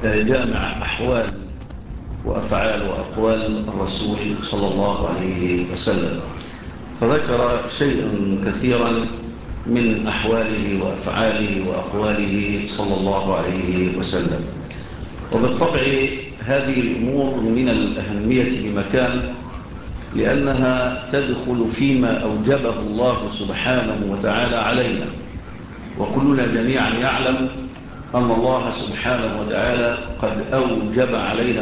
جامع أحوال وأفعال وأقوال الرسول صلى الله عليه وسلم، فذكر شيئا كثيرا من أحواله وأفعاله وأقواله صلى الله عليه وسلم. وبالطبع هذه الأمور من الأهمية بمكان، لأنها تدخل فيما أوجبه الله سبحانه وتعالى علينا، وكلنا جميعا يعلم أن الله سبحانه وتعالى قد أوجب علينا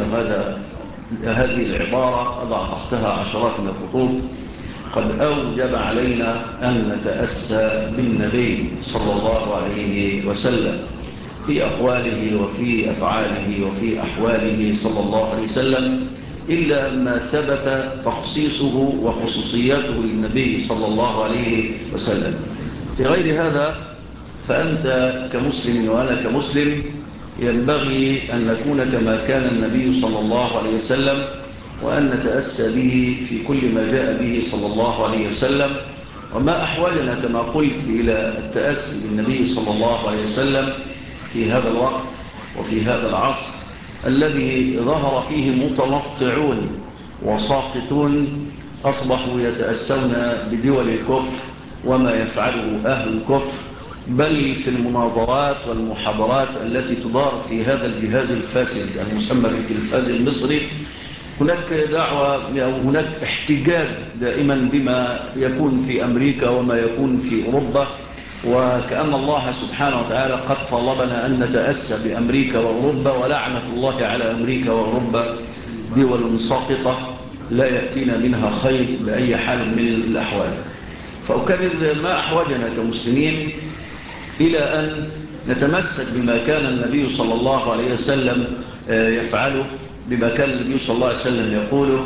هذه العبارة أضع تحتها عشرات من الخطوط. قد أوجب علينا أن نتأسى بالنبي صلى الله عليه وسلم في أقواله وفي أفعاله وفي أحواله صلى الله عليه وسلم، إلا ما ثبت تخصيصه وخصوصياته للنبي صلى الله عليه وسلم. في غير هذا فأنت كمسلم وأنا كمسلم ينبغي أن نكون كما كان النبي صلى الله عليه وسلم، وأن نتأسى به في كل ما جاء به صلى الله عليه وسلم. وما أحوالنا كما قلت إلى التأسي بالنبي صلى الله عليه وسلم في هذا الوقت وفي هذا العصر الذي ظهر فيه متنطعون وساقطون أصبحوا يتأسون بدول الكفر وما يفعله أهل الكفر، بل في المناظرات والمحاضرات التي تدار في هذا الجهاز الفاسد المسمى بالتلفاز المصري هناك دعوة أو هناك احتجاج دائما بما يكون في أمريكا وما يكون في أوروبا، وكأن الله سبحانه وتعالى قد طلبنا أن نتأسى بأمريكا وأوروبا، ولعنة الله على أمريكا وأوروبا دول ساقطة لا يأتينا منها خير بأي حال من الأحوال. فأكرر ما أحوجنا كمسلمين إلى أن نتمسك بما كان النبي صلى الله عليه وسلم يفعله، بما كان النبي صلى الله عليه وسلم يقوله،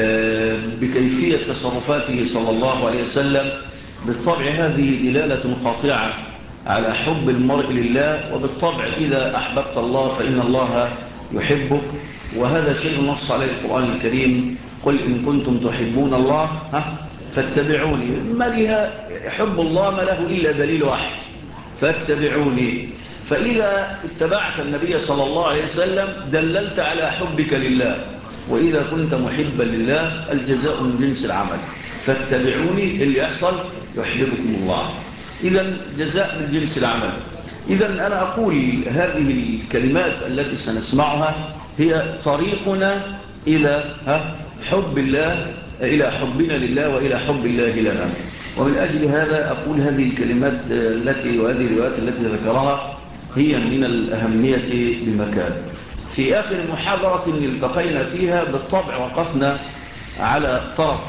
بكيفية تصرفاته صلى الله عليه وسلم. بالطبع هذه دلالة قاطعة على حب المرء لله، وبالطبع إذا أحببت الله فإن الله يحبك، وهذا شيء نص عليه القرآن الكريم: قل إن كنتم تحبون الله فاتبعوني. ما لها حب الله ما له إلا دليل واحد: فاتبعوني. فإذا اتبعت النبي صلى الله عليه وسلم دللت على حبك لله، وإذا كنت محبا لله الجزاء من جنس العمل. فاتبعوني اللي يحصل يحببكم الله، إذن جزاء من جنس العمل. إذن أنا أقول هذه الكلمات التي سنسمعها هي طريقنا إلى حب الله، إلى حبنا لله وإلى حب الله لنا. ومن أجل هذا أقول هذه الكلمات وهذه الروايات التي ذكرها هي من الأهمية بمكان. في آخر محاضرة التقينا فيها بالطبع وقفنا على طرف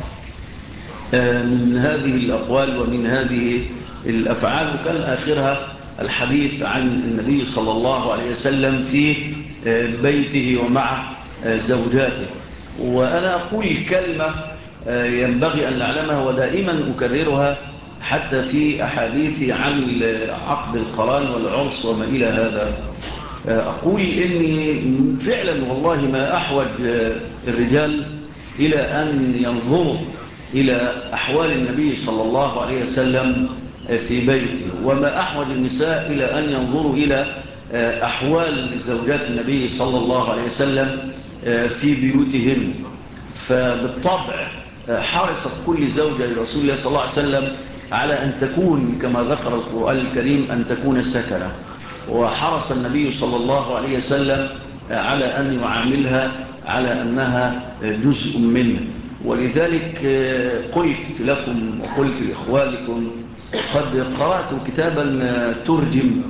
من هذه الأقوال ومن هذه الأفعال، وكان آخرها الحديث عن النبي صلى الله عليه وسلم في بيته ومع زوجاته. وأنا أقول كلمة ينبغي أن نعلمها ودائما أكررها حتى في أحاديثي عن عقد القران والعرس وما إلى هذا. أقول إني فعلا والله ما أحوج الرجال إلى أن ينظروا إلى أحوال النبي صلى الله عليه وسلم في بيته، وما أحوج النساء إلى أن ينظروا إلى أحوال زوجات النبي صلى الله عليه وسلم في بيوتهم. فبالطبع حرصت كل زوجة لرسول الله صلى الله عليه وسلم على أن تكون كما ذكر القرآن الكريم أن تكون سكنة، وحرص النبي صلى الله عليه وسلم على أن يعاملها على أنها جزء منه. ولذلك قلت لكم وقلت لإخوانكم قد قرأت كتابا ترجم،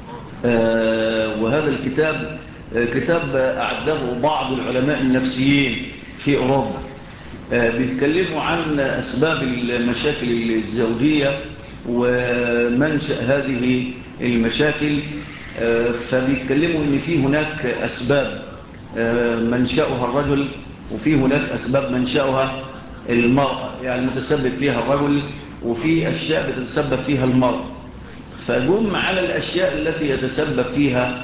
وهذا الكتاب كتاب أعده بعض العلماء النفسيين في أوروبا، بيتكلموا عن أسباب المشاكل الزوجية ومنشأ هذه المشاكل. فبيتكلموا أن في هناك أسباب منشأها الرجل، وفي هناك أسباب منشأها المرأة، يعني المتسبب فيها الرجل، وفي أشياء بتتسبب فيها المرأة. فجم على الأشياء التي يتسبب فيها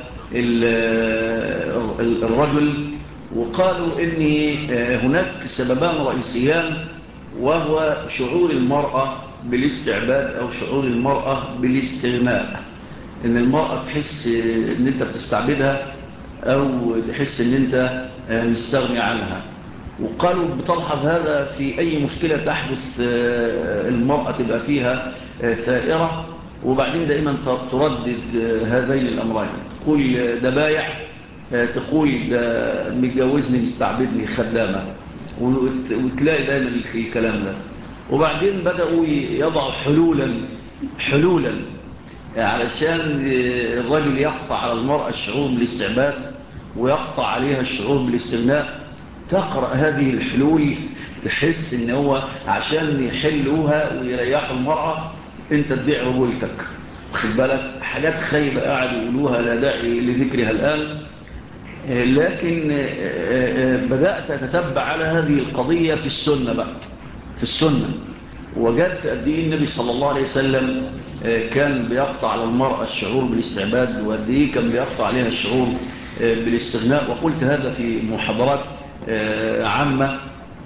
الرجل، وقالوا إن هناك سببان رئيسيان، وهو شعور المرأة بالاستعباد أو شعور المرأة بالاستغناء. إن المرأة تحس إن أنت بتستعبدها أو تحس أن أنت مستغني عنها. وقالوا بتلحظ هذا في أي مشكلة تحدث المرأة تبقى فيها ثائرة، وبعدين دائما تردد هذين الأمرين، تقول ده بايع، تقول ده متجوزني مستعبدني خدامة، وتلاقي دائما الكلام ده. وبعدين بدأوا يضعوا حلولا علشان الرجل يقطع على المرأة الشعور بالاستعباد ويقطع عليها الشعور بالاستغناء. تقرأ هذه الحلول تحس ان هو عشان يحلوها ويريحوا المرأة انت تبيع رجولتك، واخد بالك؟ حاجات خايبة قاعدوا يقولوها لا داعي لذكرها الآن. لكن بدأت أتتبع على هذه القضية في السنة بقى، في السنة، وجدت قد ايه النبي صلى الله عليه وسلم كان بيقطع على المرأة الشعور بالاستعباد، وقد ايه كان بيقطع عليها الشعور بالاستغناء. وقلت هذا في محاضرات عامة.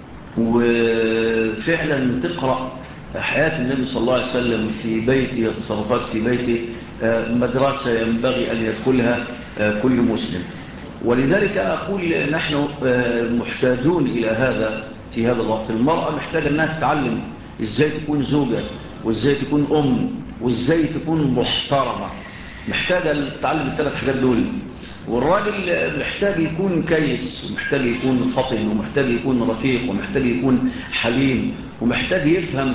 وفعلا تقرأ حياة النبي صلى الله عليه وسلم في بيته وتصرفات في بيته مدرسة ينبغي أن يدخلها كل مسلم. ولذلك أقول نحن محتاجون إلى هذا في هذا الوقت. المرأة محتاجة أنها تتعلم إزاي تكون زوجة، وإزاي تكون أم، وإزاي تكون محترمة. محتاجة تتعلم الثلاث حاجات دول. والراجل محتاج يكون كيس، ومحتاج يكون فطن، ومحتاج يكون رفيق، ومحتاج يكون حليم، ومحتاج يفهم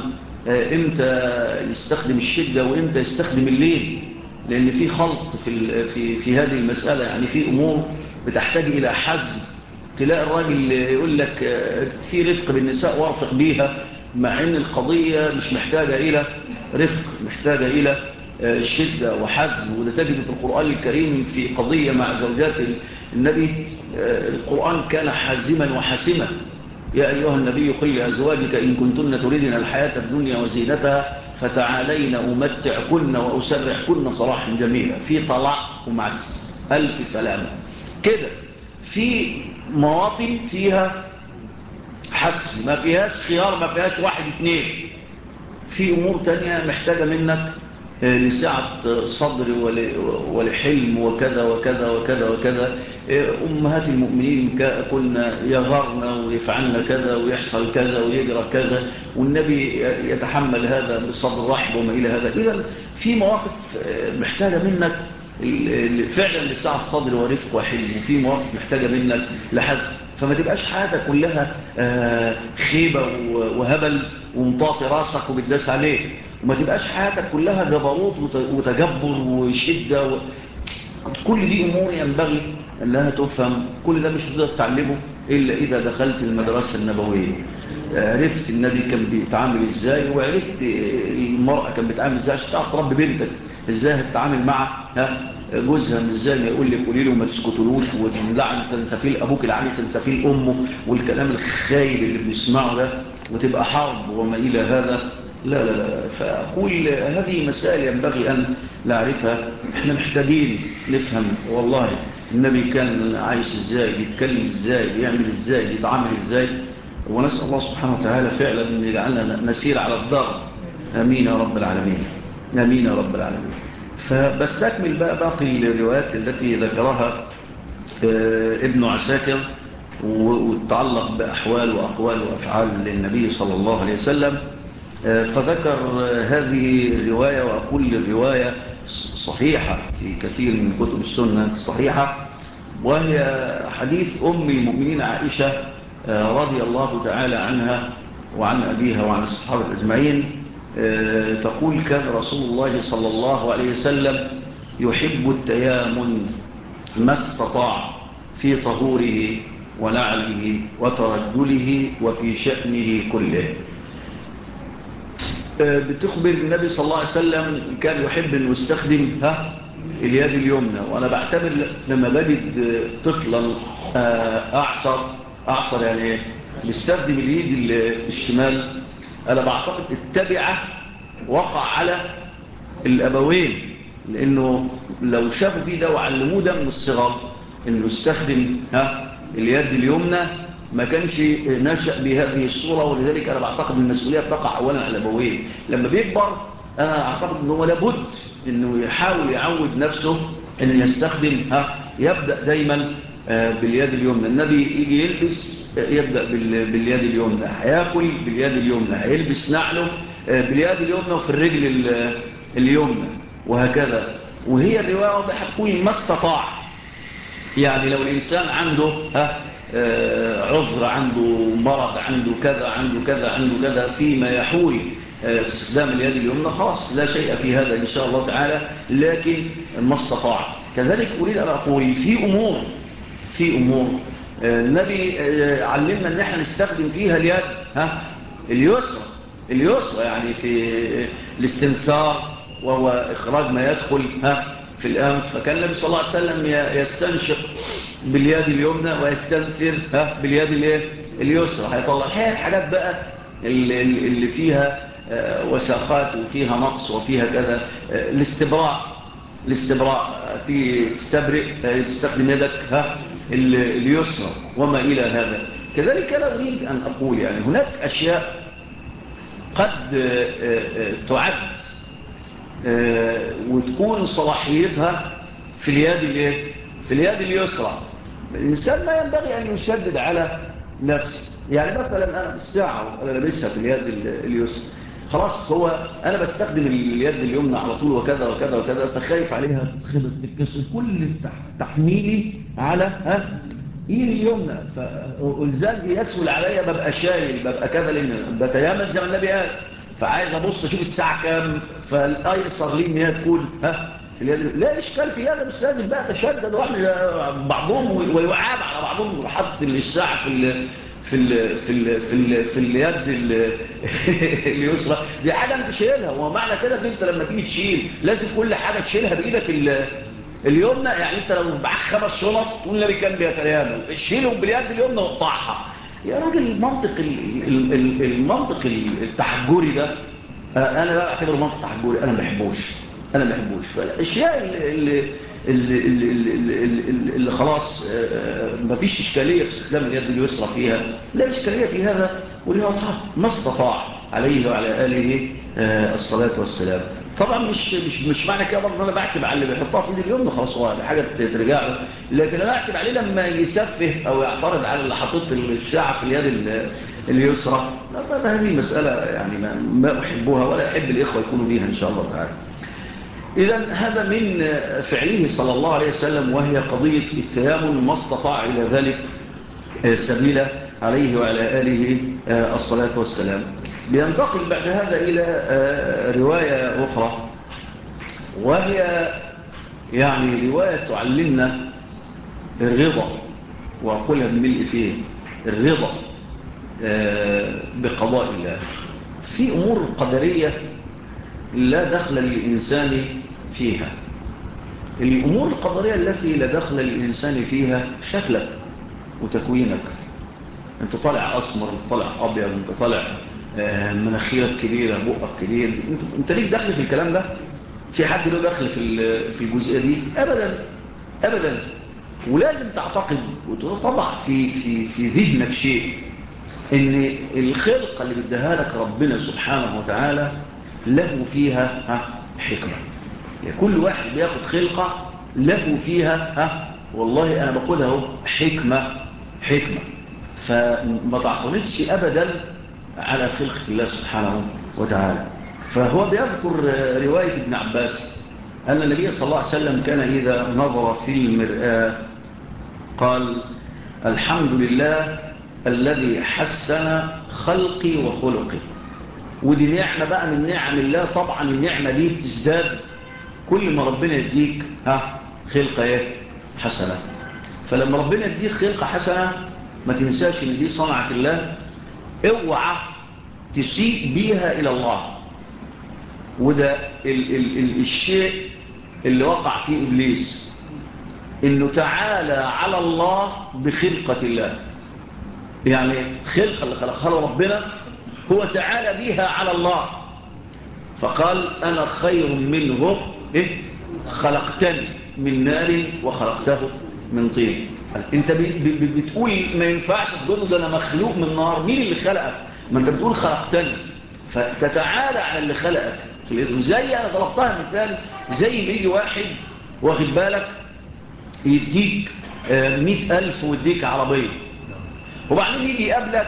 امتى يستخدم الشدة وامتى يستخدم الليل، لأن في خلط في هذه المسألة. يعني في أمور بتحتاج إلى حزم. تلاقي الراجل يقول لك في رفق بالنساء وارفق بيها، مع أن القضية مش محتاجة إلى رفق، محتاجة إلى شدة وحزم. وده تجد في القرآن الكريم في قضية مع زوجات النبي، القرآن كان حازما وحاسما. يا أيها النبي قل لأزواجك إن كنتن تريدن الحياة الدنيا وزينتها فتعالين أمتعكن وأسرحكن صراحا جميلا. في طلاق ومع ألف سلامة كده. في مواطن فيها حسم، ما فيهاش خيار، ما فيهاش واحد اتنين. في أمور تانية محتاجة منك لسعة صدر ولحلم وكذا وكذا وكذا وكذا. أمهات المؤمنين كنا يغارن ويفعلن كذا ويحصل كذا ويجرى كذا، والنبي يتحمل هذا بصدر رحب وما إلى هذا. إذن في مواقف محتاجة منك فعلا لسعة الصدر ورفق وحلم، وفي مواقف محتاجة منك لحزم. فما تبقاش حياتك كلها خيبة وهبل ومطاطي راسك وبتداس عليه، وما تبقاش حياتك كلها جبروت وتجبر وشدة كل دي أمور ينبغي أنها تفهم. كل ده مش هتقدر تعلمه إلا إذا دخلت المدرسة النبوية، عرفت النبي كان بيتعامل إزاي، وعرفت المرأة كان بيتعامل إزاي، عشان تعرف تربي بنتك إزاي هتتعامل مع جوزها. من إزاي ما يقول لك قولي له ما تسكتلوش وتملعن سنسفيل أبوك العالي سنسفيل أمه، والكلام الخايب اللي بنسمعه ده، وتبقى حرب وما إلى هذا. لا لا لا. فأقول هذه مسائل ينبغي أن نعرفها. احنا محتاجين نفهم والله النبي كان عايش ازاي، بيتكلم ازاي، بيعمل ازاي، بيتعامل ازاي. ونسأل الله سبحانه وتعالى فعلا أن يجعلنا نسير على الضرب. آمين يا رب العالمين، آمين يا رب العالمين. فبستكمل بقى باقي الروايات التي ذكرها ابن عساكر وتتعلق بأحوال وأقوال وأفعال للنبي صلى الله عليه وسلم. فذكر هذه الرواية، وأقول الرواية صحيحة في كثير من كتب السنة الصحيحة، وهي حديث أم المؤمنين عائشة رضي الله تعالى عنها وعن أبيها وعن الصحابة أجمعين. تقول كان رسول الله صلى الله عليه وسلم يحب التيامن ما استطاع في طهوره ونعله وترجله وفي شأنه كله. بتخبر النبي صلى الله عليه وسلم كان يحب أن يستخدم اليد اليمنى. وأنا بعتبر لما بجد طفلا أعصر يعني بيستخدم اليد الشمال، أنا بعتقد التبعة وقع على الأبوين، لأنه لو شافوا فيه ده وعلموه ده من الصغر أنه يستخدم اليد اليمنى ما كانش نشأ بهذه الصورة. ولذلك أنا بعتقد المسؤولية تقع أولا على الأبوين. لما بيكبر أنا أعتقد أنه لابد أنه يحاول يعود نفسه أن يستخدم يبدأ دايما باليد اليمنى. النبي يجي يلبس يبدأ باليد اليمنى، هياكل باليد اليمنى، هيلبس نعله باليد اليمنى وفي الرجل اليمنى، وهكذا. وهي الرواية واضحة تكون ما استطاع. يعني لو الإنسان عنده عذر، عنده مرض، عنده كذا عنده كذا عنده كذا فيما يحول في استخدام اليد اليمنى، خلاص لا شيء في هذا إن شاء الله تعالى، لكن ما استطاع. كذلك أريد أن أقول في أمور النبي علمنا أن احنا نستخدم فيها اليد اليسرى، يعني في الاستنثار وهو إخراج ما يدخل في الأنف. فكان النبي صلى الله عليه وسلم يستنشق باليد اليمنى ويستنثر باليد اليسرى. هيطلع الحاجات بقى اللي فيها وساخات وفيها نقص وفيها كذا. الاستبراء تستبرئ تستخدم يدك اليسرى وما إلى هذا. كذلك أنا أريد أن أقول يعني هناك أشياء قد تعد وتكون صلاحيتها في اليد اليسرى. الإنسان ما ينبغي أن يشدد على نفسه. يعني مثلا أنا الساعة أنا لابسها في اليد اليسرى، خلاص هو أنا بستخدم اليد اليمنى على طول وكذا وكذا وكذا، فخايف عليها تتخبط تتكسر، كل تحميلي على ايدي اليمنى، فالزاج يسهل عليا، ببقى شايل ببقى كذا، لان بتيامن زي ما النبي قال. فعايز ابص اشوف الساعه كام، فالايسر لي ان هي تكون في اليد. لا اشكال في هذا، مش لازم بقى تشدد واحد بعضهم ويعاب على بعضهم وحط الساعه في اليد اليسرى. دي حاجه انت شايلها، ومعنى كده ان انت لما تيجي تشيل لازم كل حاجه تشيلها بايدك اليمنى. يعني انت لو معاك 5 شنط تقول النبي كان بيتيامن، شيلهم باليد اليمنى وقطعها. يا راجل المنطق التحجري ده انا لا اعتبره منطق تحجري، انا ما بحبوش. فالاشياء اللي خلاص ما فيش اشكاليه في استخدام اليد اليسرى فيها، لا اشكاليه في هذا، وليطاع ما استطاع عليه وعلى اله الصلاه والسلام. طبعا مش معنى كده برضه انا بعتب على اللي بيحطها في ايد اليمنى خلاص، هو حاجه ترجع له، لكن انا اعتب عليه لما يسفه او يعترض على اللي حاطط الساعه في اليد اليسرى. طبعا هذه مساله يعني ما احبها ولا احب الاخوه يكونوا بيها ان شاء الله تعالى. اذا هذا من فعله صلى الله عليه وسلم، وهي قضيه التيامن، ما استطاع الى ذلك سبيلا عليه وعلى اله الصلاه والسلام. بينتقل بعد هذا إلى رواية أخرى، وهي يعني رواية تعلمنا الرضا، وأقولها بملء فيه الرضا بقضاء الله. في أمور قدرية لا دخل للإنسان فيها. الأمور القدرية التي لا دخل للإنسان فيها شكلك وتكوينك، انت طالع أسمر، انت طالع أبيض، انت طالع مناخيرك كبيرة، بقك كبير، انت ليك دخل في الكلام ده؟ في حد له دخل في الجزئية دي؟ أبدا. ولازم تعتقد وتطبع في ذهنك شيء، ان الخلقة اللي بدها لك ربنا سبحانه وتعالى له فيها حكمة. يعني كل واحد بياخد خلقة له فيها والله أنا بقولها حكمة. فما تعترضش أبدا على خلقة الله سبحانه وتعالى. فهو بيذكر رواية ابن عباس أن النبي صلى الله عليه وسلم كان إذا نظر في المرآة قال: الحمد لله الذي حسن خلقي وخلقي. ودي نعمة بقى من نعم الله. طبعا النعمة دي بتزداد كل ما ربنا يديك خلقة حسنة. فلما ربنا يديك خلقة حسنة ما تنساش ان دي صنعة الله، اوعى تسيء بيها الى الله. وده الشيء اللي وقع فيه ابليس، انه تعالى على الله بخلقة الله. يعني خلقة اللي خلقها له ربنا هو تعالى بيها على الله، فقال: انا خير منه خلقتني من نار وخلقته من طين. انت بتقول ما ينفعش تقول ده انا مخلوق من نار. مين اللي خلقك؟ ما انت بتقول خلقتني، فتتعالى على اللي خلقك. زي انا ضربتها مثال، زي ما يجي واحد واخد بالك يديك 100,000 ويديك عربية، وبعدين يجي يقابلك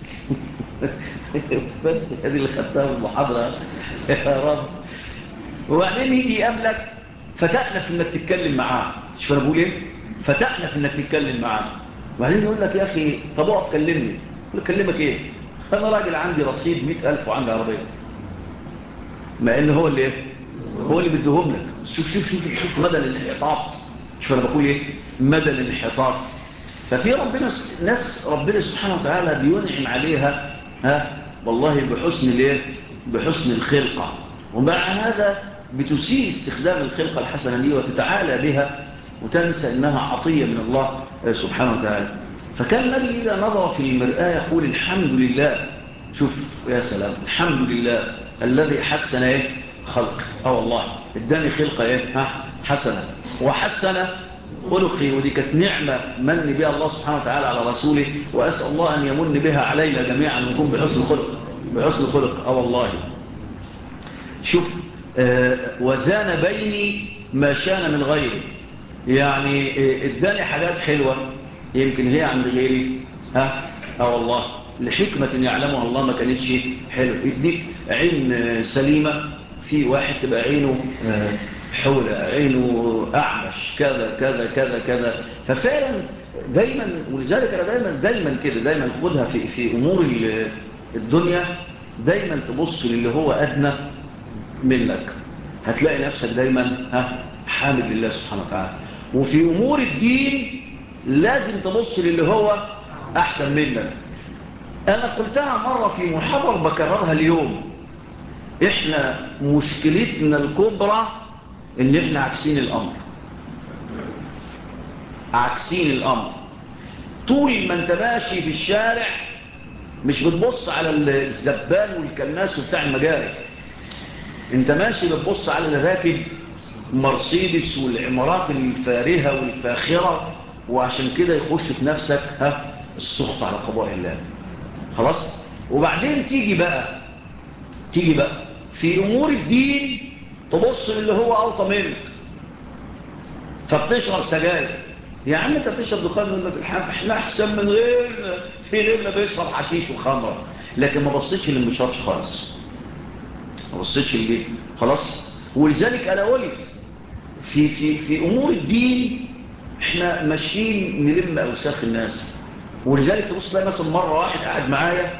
بس هذه اللي خدتها في المحاضرة يا رب. وبعدين يجي يقابلك فتأنف انك تتكلم معاه. شوف انا بقول ايه؟ فتأنف انك تتكلم معاه. وبعدين يقول لك يا اخي طب اقف كلمني. يقول كلمك ايه؟ انا راجل عندي رصيد 100,000 وعندي عربية. مع ان هو اللي ايه؟ هو اللي بيديهم لك. شوف مدى الانحطاط. شوف انا بقول ايه؟ مدى الانحطاط. ففي ناس ربنا سبحانه وتعالى بينعم عليها والله بحسن الايه؟ بحسن الخلقة، ومع هذا بتسيء استخدام الخلقة الحسنة دي وتتعالى بها وتنسى انها عطية من الله سبحانه وتعالى. فكان النبي إذا نظر في المرآة يقول الحمد لله. شوف يا سلام، الحمد لله الذي حسن ايه؟ خلق. والله اداني خلقة ايه؟ حسنة، وحسن خلقي، ودي كانت نعمة من بها الله سبحانه وتعالى على رسوله، وأسأل الله أن يمن بها علينا جميعا ونكون بحسن خلق. بحسن خلق والله. شوف وزان بيني ما شان من غيري، يعني اداني حاجات حلوة يمكن هي عند غيري والله لحكمة يعلمها الله ما كانتش حلوة. يديك عين سليمة، في واحد تبقى عينه حولة، عينه أعمش، كذا كذا كذا كذا. ففعلا دايما، ولذلك أنا دايما كده دايما خدها في أمور الدنيا، دايما تبص للي هو أدنى منك، هتلاقي نفسك دايما حامد لله سبحانه وتعالى. وفي أمور الدين لازم تبص للي هو أحسن منك. أنا قلتها مرة في محاضرة بكررها اليوم، إحنا مشكلتنا الكبرى إن إحنا عكسين الأمر. عكسين الأمر. طول ما أنت ماشي في الشارع مش بتبص على الزبال والكناس وبتاع المجاري، أنت ماشي بتبص على اللي راكب مرسيدس والعمارات الفارهة والفاخرة، وعشان كده يخش في نفسك السخط على قضاء الله. خلاص. وبعدين تيجي بقى في أمور الدين تبص اللي هو أوطى منك، فبتشرب سجاير. يا عم انت بتشرب دخان، يقول لك احنا احسن من غيرنا، في غيرنا بيشرب حشيش وخمره، لكن ما بصيتش اللي مش بيشربش خالص، ما بصيتش اللي خلاص. ولذلك انا قلت في امور الدين احنا ماشيين نلم اوساخ الناس. ولذلك تبص تلاقي مثلا مره واحد قاعد معايا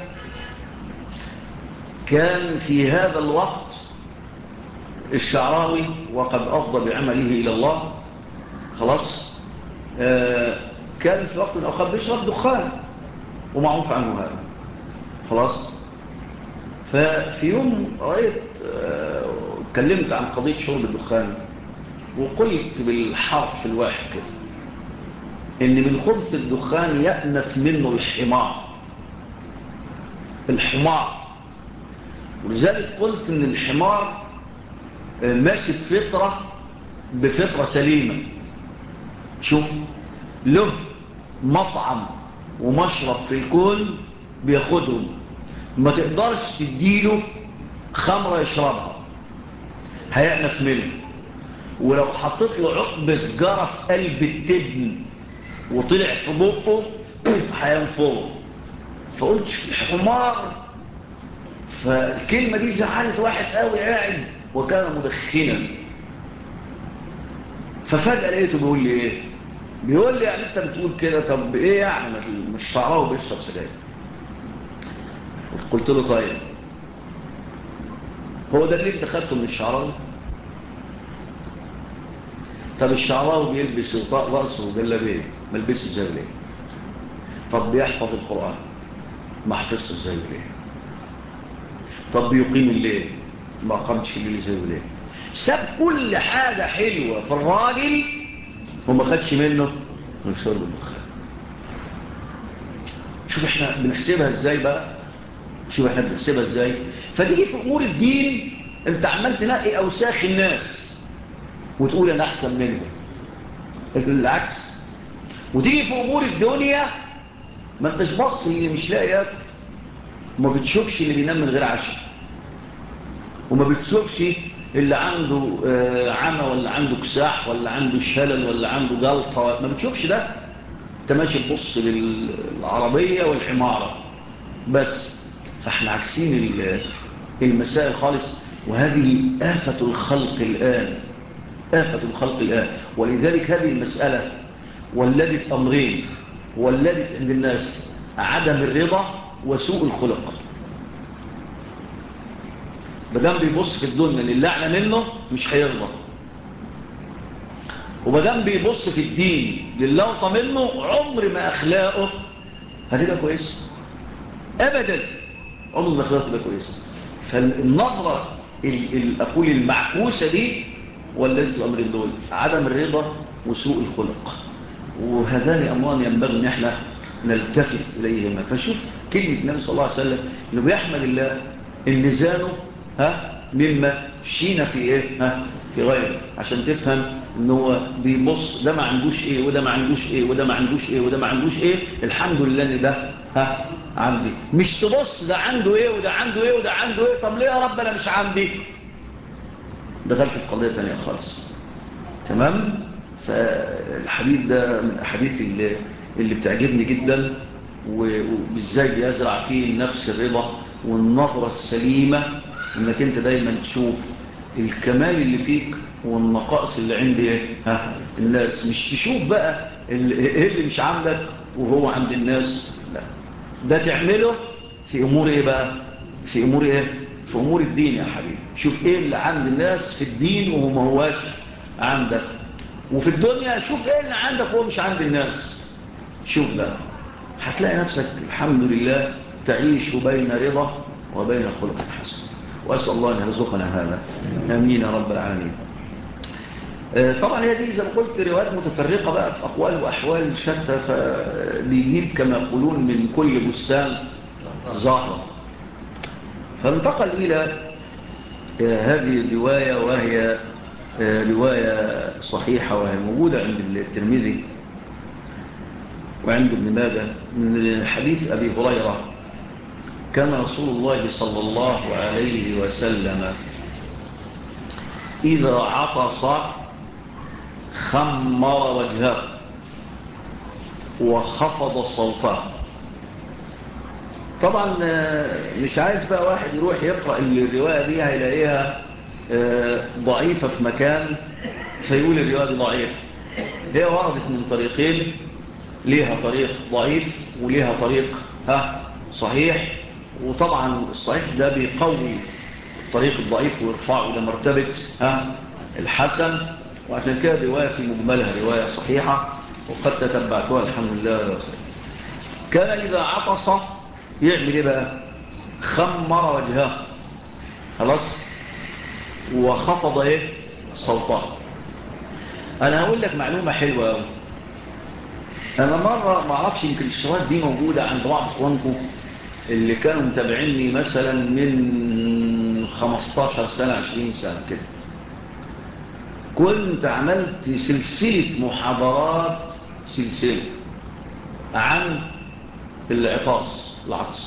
كان في هذا الوقت الشعراوي وقد افضى بعمله الى الله، خلاص. كان في وقت الأوقات بيشرب دخان ومعروف عنه هذا، خلاص. ففي يوم رأيت اتكلمت عن قضية شرب الدخان، وقلت بالحرف الواحد كده إن من خبث الدخان يأنف منه الحمار. ولذلك قلت إن الحمار ماشي بفطرة سليمة. شوف، له مطعم ومشرب في الكون بياخدهم، ما تقدرش تديله خمرة يشربها هيأنف منه، ولو حطيت له عقب سجارة في قلب التبن وطلع في بقه هينفضه. فقلت في الحمار. فالكلمة دي زعلت واحد قوي قاعد وكان مدخنا. ففجأة لقيته بيقول لي ايه؟ بيقول لي يعني انت بتقول كده، طب ايه يعني مش شعراوي بيشرب سجاير؟ قلت له طيب هو ده اللي انت خدته من الشعراوي؟ طب الشعراوي بيلبس غطاء راسه وجلابيه، ما لبسش ازاي ليه؟ طب بيحفظ القرآن، ما حفظش ازاي ليه؟ طب بيقيم الليل، ما قامتش الليل ازاي ليه؟ ساب كل حاجة حلوة في الراجل وما خدش منه من شرب الدخان. شوف احنا بنحسبها ازاي بقى، فتيجي في امور الدين انت عمال تنقي اوساخ الناس وتقول انا احسن منهم، لكن العكس. وتيجي في امور الدنيا ما انتش بص اللي مش لاقي ياكل، وما بتشوفش اللي بينام من غير عشاء، وما بتشوفش اللي عنده عمى ولا عنده كساح ولا عنده شلل ولا عنده جلطة، ما بتشوفش ده. انت ماشي تبص للعربية والعمارة بس. فاحنا عكسين المسائل خالص، وهذه آفة الخلق الآن، آفة الخلق الآن. ولذلك هذه المسألة ولدت أمرين، ولدت عند الناس عدم الرضا وسوء الخلق. بدام بيبص في الدنيا للي أعلى منه مش هيرضى، وبدام بيبص في الدين للي أوطى منه عمر ما أخلاقه هتبقى كويسة أبدا، عمر ما أخلاقه هتبقى كويسة. فالنظرة أقول المعكوسة دي ولدت الأمرين دول، عدم الرضا وسوء الخلق. وهذان أمران ينبغي أن احنا نلتفت إليهما. فشوف كلمة النبي صلى الله عليه وسلم إنه بيحمد الله إن زانه مما شينا في إيه في غيره، عشان تفهم إنه هو بيبص ده ما عندوش إيه وده ما عندوش إيه وده ما عندوش إيه وده ما عندوش إيه، الحمد لله إن ده عندي. مش تبص ده عنده إيه وده عنده إيه وده عنده إيه، طب ليه يا رب أنا مش عندي؟ دخلت في قضية تانية خالص. تمام. فالحديث ده من الأحاديث اللي بتعجبني جدا، وبالذات بيزرع فيه النفس الرضا والنظرة السليمة، انك انت دايما تشوف الكمال اللي فيك والنقائص اللي عند الناس. مش تشوف بقى اللي مش عندك وهو عند الناس، لا، ده تعمله في امور ايه بقى، في امور ايه، في امور الدين يا حبيبي. شوف ايه اللي عند الناس في الدين وهو ما هواش عندك، وفي الدنيا شوف ايه اللي عندك وهو مش عند الناس. شوف بقى هتلاقي نفسك الحمد لله تعيش بين رضا وبين خلق حسن. وأسأل الله أن يرزقنا هذا، آمين يا رب العالمين. طبعا هي دي زي ما قلت روايات متفرقة بقى في أقوال وأحوال شتى، فبيجيب كما يقولون من كل بستان زهرة. فانتقل إلى هذه الرواية، وهي رواية صحيحة وهي موجودة عند الترمذي وعند ابن ماجه من حديث أبي هريرة: كان رسول الله صلى الله عليه وسلم إذا عطس خمر وجهه وخفض صوته. طبعا مش عايز بقى واحد يروح يقرأ الرواية دي هيلاقيها ضعيفة في مكان فيقول الرواية دي ضعيفة. هي وردت من طريقين، ليها طريق ضعيف وليها طريق صحيح. وطبعا الصحيح ده بيقوي الطريق الضعيف ويرفعه لمرتبة الحسن، وعشان كده رواية في مجملها رواية صحيحة وقد تتبعتها الحمد لله. كان إذا عطس يعمل إيه بقى؟ خمر وجهه، خلاص، وخفض إيه صوته. أنا هقول لك معلومة حلوة أوي. أنا مرة ما أعرفش يمكن الشرايط دي موجودة عند بعض إخوانكم اللي كانوا متابعيني مثلا من 15 سنة 20 سنة كده. كنت عملت سلسلة محاضرات، سلسلة عن العطاس،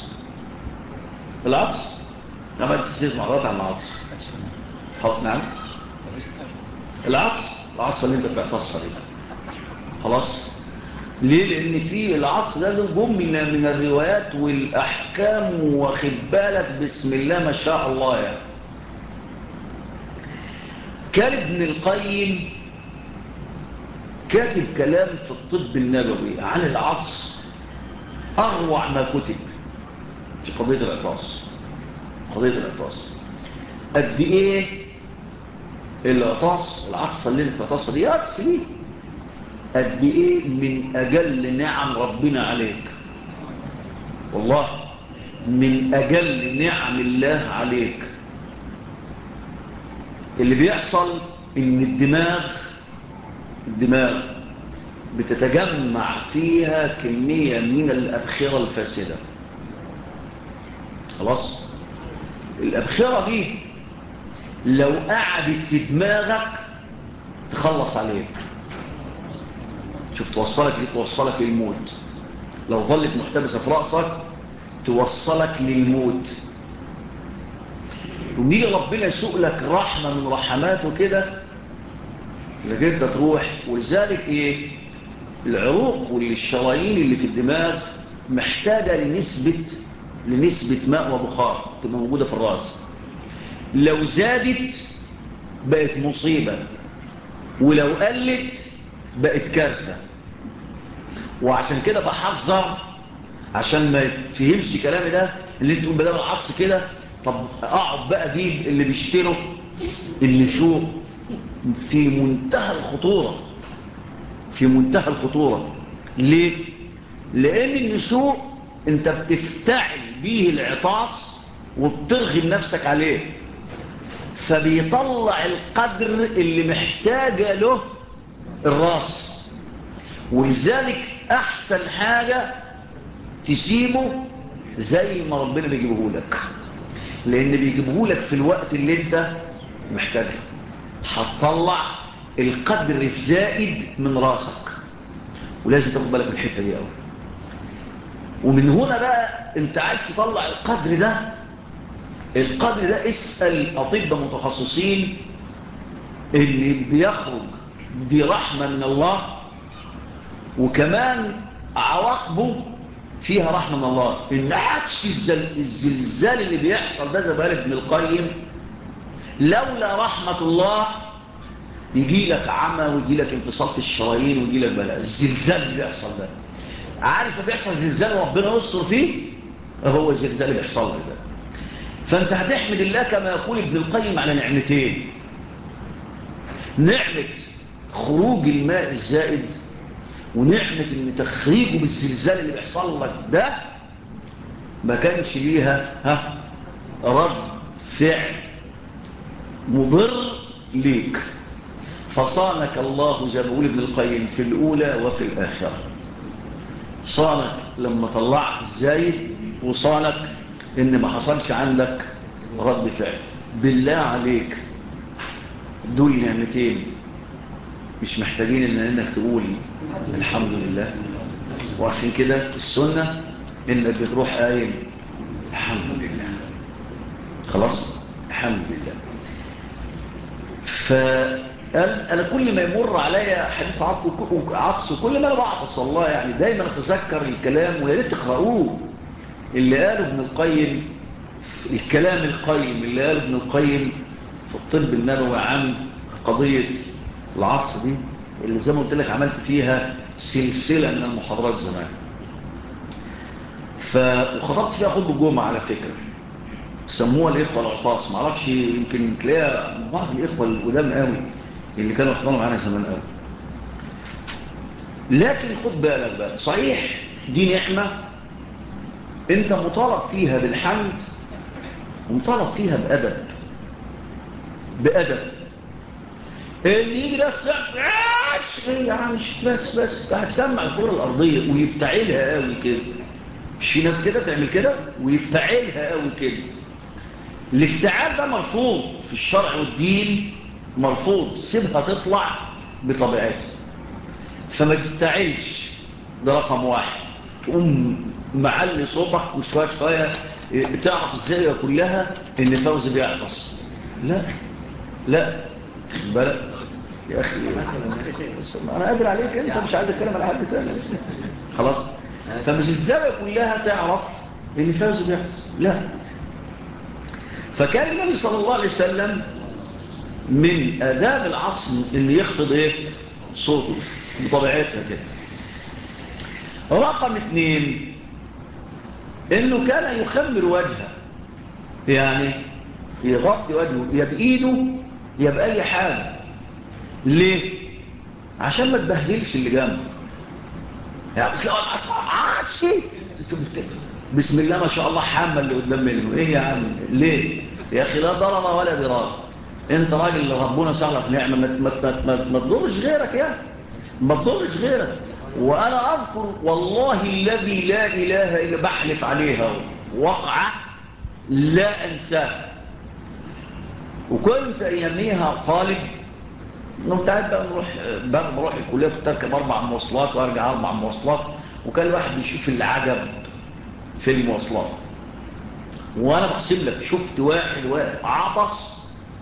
العطس. عملت سلسلة محاضرات عن العطس. نعم، العطس اللي انت بتعطسها دي، خلاص. ليه؟ لأن في العصر ده جم من الروايات والأحكام، واخد بالك بسم الله ما شاء الله يعني. كان ابن القيم كاتب كلام في الطب النبوي عن العطس أروع ما كتب في قضية العطاس. قد إيه العطس اللي انت بتعطسها دي عطس ليه؟ قد ايه من اجل نعم ربنا عليك، والله من اجل نعم الله عليك. اللي بيحصل ان الدماغ بتتجمع فيها كمية من الابخرة الفاسدة، خلاص. الابخرة دي لو قعدت في دماغك تخلص عليك. شوف توصلك للموت. لو ظلت محتبسة في رأسك توصلك للموت. ويجي ربنا يسوق لك رحمة من رحماته كده لك انت تروح. ولذلك ايه العروق والشرايين اللي في الدماغ محتاجة لنسبة ماء وبخار تبقى موجودة في الرأس. لو زادت بقت مصيبة، ولو قلت بقت كارثة. وعشان كده بحذر عشان ما يفهمش كلامي ده اللي انتم بدل العطس كده. طب اقعد بقى اجيب اللي بيشتروا النشوء في منتهى الخطورة، في منتهى الخطورة. ليه؟ لان النشوء انت بتفتعل به العطاس وبترغم نفسك عليه، فبيطلع القدر اللي محتاجة له الراس. ولذلك احسن حاجة تسيبه زي ما ربنا بيجيبه لك، لان بيجيبه لك في الوقت اللي انت محتاجه. هتطلع القدر الزائد من راسك، ولازم تاخد بالك من الحته دي قوي. ومن هنا بقى انت عايز تطلع القدر ده اسال اطباء متخصصين اللي بيخرج دي رحمه من الله، وكمان عواقبه فيها رحمة من الله. إن عكس الزلزال اللي بيحصل ده زي ما قال ابن القيم، لولا رحمة الله يجي لك عمى ويجي لك انفصال في الشرايين ويجي لك بلاء. الزلزال اللي بيحصل ده، عارف بيحصل زلزال ربنا يستر فيه، هو الزلزال اللي بيحصل ده. فانت هتحمد الله كما يقول ابن القيم على نعمتين: نعمة خروج الماء الزائد، ونعمة ان تخريجه بالزلزال اللي بيحصل لك ده ما كانش ليها رد فعل مضر ليك. فصانك الله زي ما بيقول ابن القيم في الأولى وفي الآخرة. صانك لما طلعت الزايد، وصانك ان ما حصلش عندك رد فعل. بالله عليك دول نعمتين مش محتاجين انك تقول الحمد لله؟ وعشان كده السنة انك بتروح قايل الحمد لله، خلاص الحمد لله. فأنا كل ما يمر عليا حديث عطس كل ما انا بعطس والله يعني دايما اتذكر الكلام، ويا ريت تقرأوه اللي قاله ابن القيم، الكلام القيم اللي قاله ابن القيم في الطب النبوي عن قضية العطس دي، اللي زي ما قلت لك عملت فيها سلسلة من المحاضرات زمان. وخطبت فيها خطبة الجمعة على فكرة، سموها الإخوة العطاس. معرفش يمكن تلاقيها بعض الإخوة القدام قوي اللي كانوا يحضروا معانا زمان قوي. لكن خد بالك بقى، صحيح دي نعمة انت مطالب فيها بالحمد ومطالب فيها بأدب. اللي يجي بس يعني بس هتسمع الكرة الأرضية ويفتعلها قوي كده. مش في ناس كده تعمل كده ويفتعلها قوي كده. الافتعال ده مرفوض في الشرع والدين، مرفوض. سيبها تطلع بطبيعتها، فما تفتعلش. ده رقم واحد. تقوم معلي صوتك وشوية شوية بتعرف الزاوية كلها ان فوزي بيعطس. لا بلد يا أخي أنا قادر عليك أنت، مش عايز أتكلم على حد تاني خلاص. فمش الزاوية كلها تعرف إن فوزي بيحدث، لا. فكان النبي صلى الله عليه وسلم من آداب العطس إن يخفض صوته بطبيعتها كده. رقم 2 إنه كان يخمر وجهه، يعني يغطي وجهه يا بإيده يا بأي حاجة. ليه؟ عشان ما تبهدلش اللي جنبه. يعني بس لو عادشي بسم الله ما شاء الله حامل اللي قدام منه. ايه يا عم ليه؟ يا اخي لا ضرر ولا ضرار. انت راجل ربنا سألك نعمة، ما تضرش غيرك، يعني ما تضرش غيرك. وانا اذكر والله الذي لا اله الا بحلف عليها وقعة لا انساها. وكنت اياميها طالب، انت عارف بقى بروح الكليه، كنت اركب 4 مواصلات وارجع 4 مواصلات، وكان الواحد بيشوف العجب في المواصلات. وانا بحسب لك شفت واحد عطس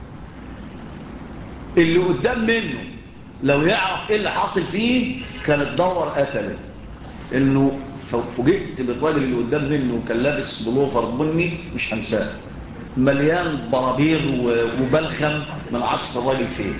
اللي قدام منه لو يعرف ايه اللي حاصل فيه كان الدور قتله، انه فوجئت بالراجل اللي قدام منه كان لابس بلوفر بني مش هنساه مليان برابير وبلخم من عصر الراجل فيه.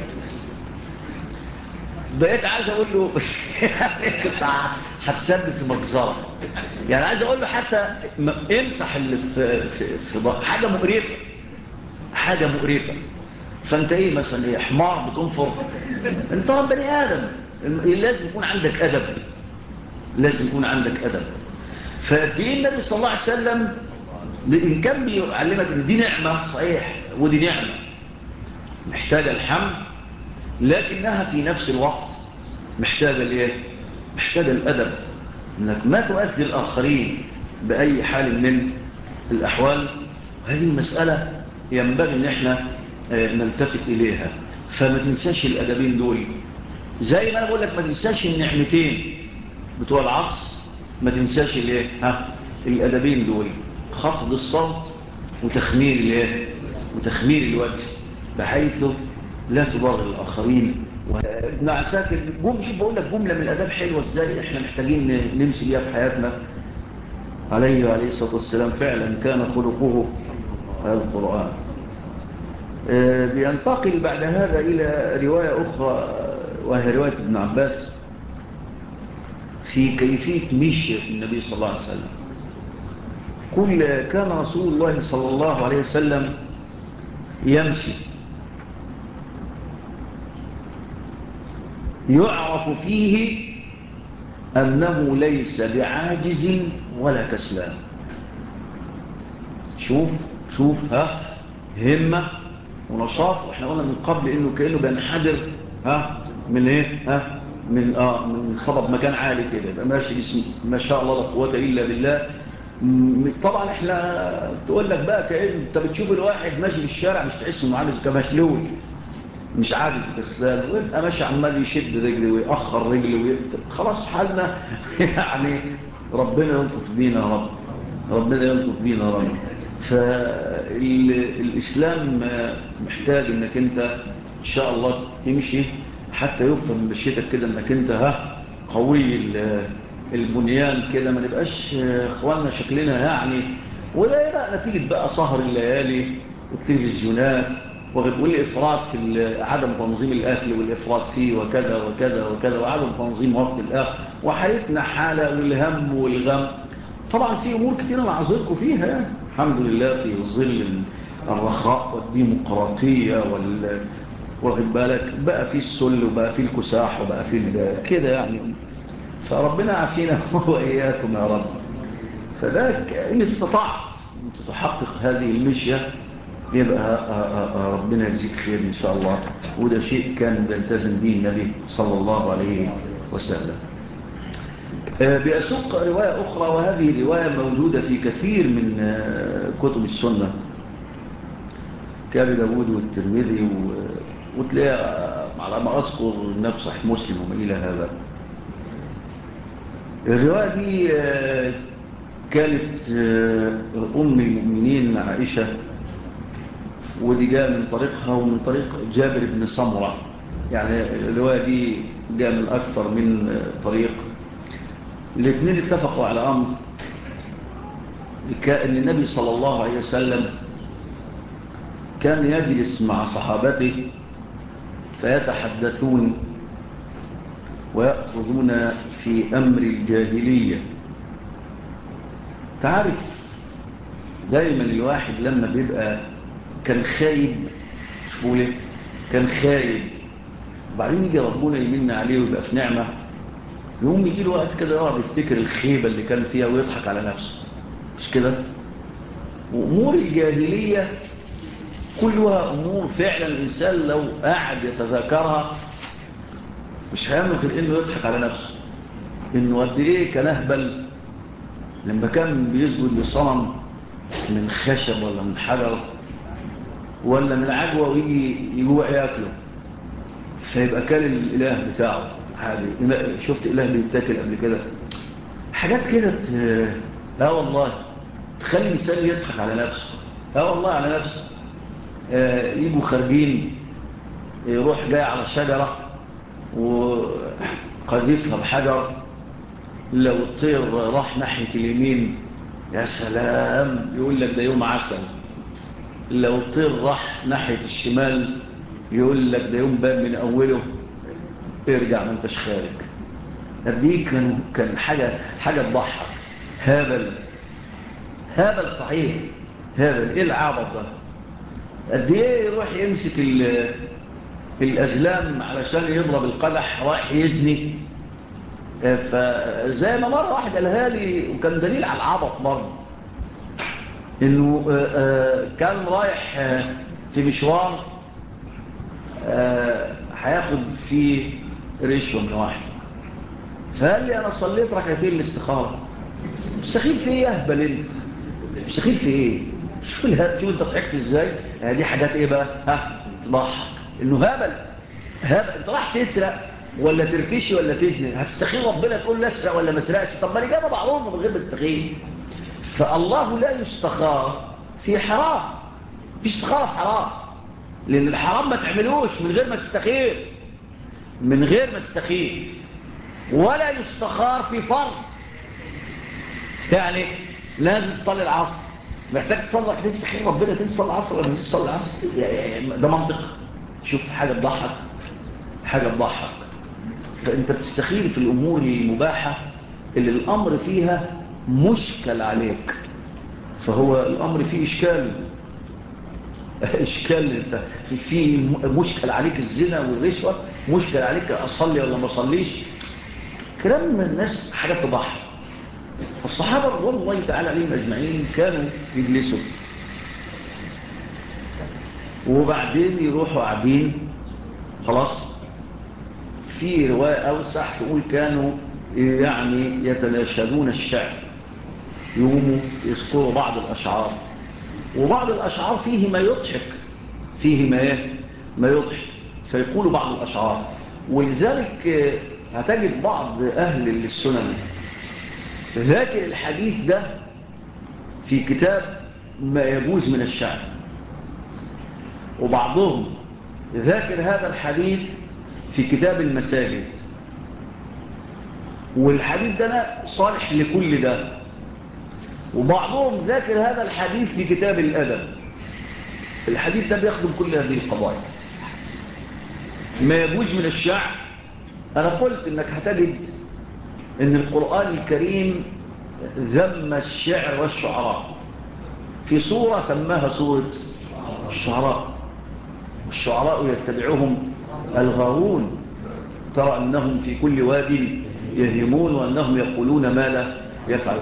بقيت عايز اقول له بس كنت هتسبب في مجزره، يعني عايز اقول له حتى امسح اللي في حاجه مقرفه، حاجه مقرفه. فانت ايه مثلا ايه حمار بتنفر؟ انت بني ادم، لازم يكون عندك ادب، لازم يكون عندك ادب. فدين النبي صلى الله عليه وسلم ان كان بيعلمك ان دي نعمه صحيح ودي نعمه محتاجه الحمد، لكنها في نفس الوقت محتاجه الايه؟ محتاجه الادب، انك ما تؤذي الاخرين باي حال من الاحوال. هذه مساله ينبغي ان احنا نلتفت اليها. فما تنساش الادبين دول، زي ما انا بقول لك ما تنساش النعمتين بتوع العطس، ما تنساش الايه الادبين دول، خفض الصوت وتخمير الايه وتخمير الوجه بحيث لا تضر الاخرين. ابن عساكر شوف بقول لك جمله من الاداب حلوه ازاي احنا محتاجين نمشي بيها في حياتنا. عليه الصلاه والسلام فعلا كان خلقه القران. بينتقل بعد هذا الى روايه اخرى وهي روايه ابن عباس في كيفيه مشي النبي صلى الله عليه وسلم. كان رسول الله صلى الله عليه وسلم يمشي يعرف فيه أنه ليس بعاجز ولا كسلان. شوف همة ونشاط. واحنا قلنا من قبل انه كأنه بينحدر من ايه من صدب مكان عالي كده يبقى ماشي اسمه ما شاء الله لا قوه الا بالله. طبعا احنا تقول لك بقى كأن انت بتشوف الواحد ماشي في الشارع مش تحس انه عامل كمشلول مش عادي كسلان، ويبقى ماشي عمال يشد رجلي ويأخر رجلي ويقتل خلاص حالنا يعني ربنا يلطف بينا يا رب، ربنا يلطف بينا يا رب. فالإسلام محتاج انك انت ان شاء الله تمشي حتى يفهم من مشيتك كده انك انت قوي البنيان كده، ما نبقاش اخواننا شكلنا يعني ولا لا نتيجة بقى سهر الليالي والتلفزيونات والإفراط في عدم تنظيم الأكل والإفراط فيه وكذا وكذا وكذا وعدم تنظيم وقت الأكل وحياتنا حالة والهم والغم. طبعا في أمور كتير أنا عذركم فيها يعني. الحمد لله في ظل الرخاء والديمقراطية واخد بالك بقى في السل وبقى في الكساح وبقى في كده يعني، فربنا عافينا وإياكم يا رب. فذلك إن استطعت أن تحقق هذه المشية يبقى ربنا يجزيك خير إن شاء الله. وده شيء كان بيلتزم به النبي صلى الله عليه وسلم. بأسوق رواية أخرى وهذه رواية موجودة في كثير من كتب السنة كأبي داود والترمذي وتلاقيها على ما أذكر نفس صحيح مسلم وما إلى هذا. الرواية دي كانت أم المؤمنين عائشة، ودي جاء من طريقها ومن طريق جابر بن سمرة، يعني الرواية دي جاء من أكثر من طريق. الاثنين اتفقوا على أمر أن النبي صلى الله عليه وسلم كان يجلس مع صحابته فيتحدثون ويأخذون في أمر الجاهلية. تعرف دائما الواحد لما بيبقى كان خايب شوله كان خايب وبعدين يجي ربنا يمن عليه ويبقى في نعمة، يوم يجي له وقت كده يقعد يفتكر الخيبة اللي كان فيها ويضحك على نفسه، مش كده؟ وأمور الجاهلية كلها أمور فعلا الإنسان لو قاعد يتذاكرها مش هيعمل غير إنه يضحك على نفسه، إنه قد إيه كان أهبل لما كان بيسجد للصنم من خشب ولا من حجر ولا من عجوة ويجي يجوع ياكله فيبقى كان الإله بتاعه عادي. شفت إله بيتاكل قبل كده حاجات كده لا والله تخلي الإنسان يضحك على نفسه. والله على نفسه. يجوا خارجين، يروح جاي على شجرة وقذفها بحجر، لو الطير راح ناحية اليمين يا سلام يقول لك ده يوم عسل، لو الطير راح ناحية الشمال يقول لك ده يوم بان من أوله، ارجع ما انتش خارج. دي كان حاجة تضحك. هبل صحيح، هبل. ايه العبط ده؟ قد ايه يروح يمسك الأزلام علشان يضرب القدح، رايح يزني. فزي ما مرة واحد قالها لي وكان دليل على العبط برضه، انه كان رايح في مشوار هياخد فيه رشوة من واحد، فقال لي انا صليت ركعتين الاستخارة. مستخيل في ايه يا اهبل انت؟ مستخيل في ايه؟ شوف الهبل، شوف انت ضحكت ازاي. دي حاجات ايه بقى؟ تضحك انه هبل. انت راح تسرق ولا ترتشي ولا تزني، هتستخيل ربنا تقول لا اسرق ولا ما اسرقش؟ طب ما الاجابه معروفه من غير ما استخيل. فالله لا يستخار في حرام، في استخاره في حرام، لان الحرام ما تعملوش من غير ما تستخير، من غير ما تستخير. ولا يستخار في فرض، يعني لازم تصلي العصر، محتاج تصلي ركعتين تستخير ربنا تصلي العصر ولا مش تصلي العصر؟ ده منطق. شوف حاجه تضحك، حاجه تضحك. فانت بتستخير في الامور المباحه اللي الامر فيها مشكل عليك، فهو الامر فيه اشكال. انت في مشكل عليك الزنا والرشوه، مشكل عليك اصلي ولا ما اصليش. كلام من الناس حاجه تضحك. الصحابه رضوان الله تعالى عليهم اجمعين كانوا يجلسوا وبعدين يروحوا قاعدين خلاص. في روايه اوسع تقول كانوا يعني يتناشدون الشعر، يقوموا يذكروا بعض الاشعار، وبعض الاشعار فيه ما يضحك، فيه ما يضحك، فيقولوا بعض الاشعار. ولذلك هتجد بعض اهل السنن ذاكر الحديث ده في كتاب ما يجوز من الشعر، وبعضهم ذاكر هذا الحديث في كتاب المساجد. والحديث ده صالح لكل ده. وبعضهم ذاكر هذا الحديث في كتاب الأدب. الحديث ده بيخدم كل هذه القضايا. ما يجوز من الشعر، أنا قلت إنك هتجد إن القرآن الكريم ذم الشعر والشعراء في سورة سماها سورة الشعراء. والشعراء يتبعهم الغاوون، ترى أنهم في كل واد يهيمون وأنهم يقولون ما لا يفعل.